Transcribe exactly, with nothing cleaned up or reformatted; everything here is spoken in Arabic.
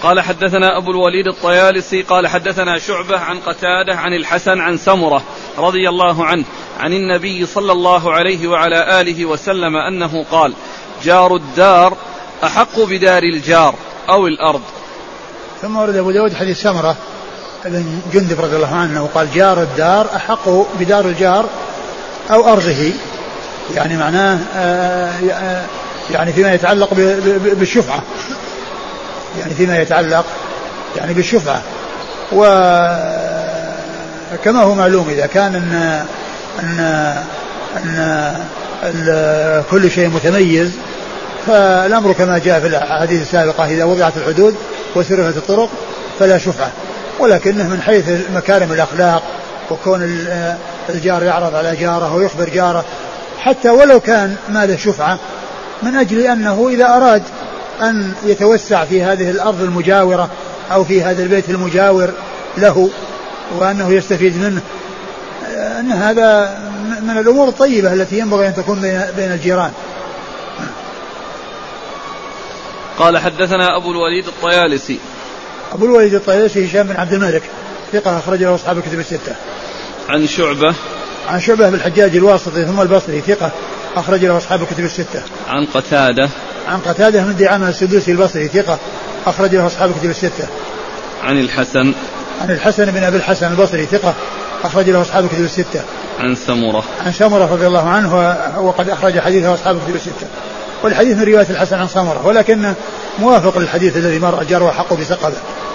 قال حدثنا أبو الوليد الطيالسي قال حدثنا شعبة عن قتادة عن الحسن عن سمرة رضي الله عنه عن النبي صلى الله عليه وعلى آله وسلم أنه قال جار الدار أحق بدار الجار أو الأرض. ثم ورد أبو داود حديث سمرة بن جندب رضي الله عنه وقال جار الدار أحق بدار الجار أو أرضه، يعني معناه يعني فيما يتعلق بالشفعة، يعني فيما يتعلق يعني بالشفعة. وكما هو معلوم إذا كان أن, أن, أن كل شيء متميز فالأمر كما جاء في الحديث السابقة إذا وضعت الحدود وسرفت الطرق فلا شفعة، ولكنه من حيث مكارم الأخلاق وكون الجار يعرض على جاره ويخبر جاره حتى ولو كان ما له شفعة، من أجل أنه إذا أراد أن يتوسع في هذه الأرض المجاورة أو في هذا البيت المجاور له وأنه يستفيد منه، أن هذا من الأمور الطيبة التي ينبغي أن تكون بين الجيران. قال حدثنا أبو الوليد الطيالسي. أبو الوليد الطيالسي هشام بن عبد الملك ثقة أخرج له أصحاب الكتب الستة. عن شعبة عن شعبة بالحجاج الواسطي ثم البصري ثقة أخرج له أصحاب الكتب الستة. عن قتادة عن قتادة من دعامة السدوسي البصري ثقة أخرج له أصحاب الكتب الستة. عن الحسن عن الحسن بن أبي الحسن البصري ثقة أخرج له أصحاب الكتب الستة. عن سمرة عن سمرة رضي الله عنه وقد أخرج حديثه أصحاب الكتب الستة. والحديث من رواية الحسن عن سمرة ولكنه موافق للحديث الذي مر الجار وحقه بسقبه.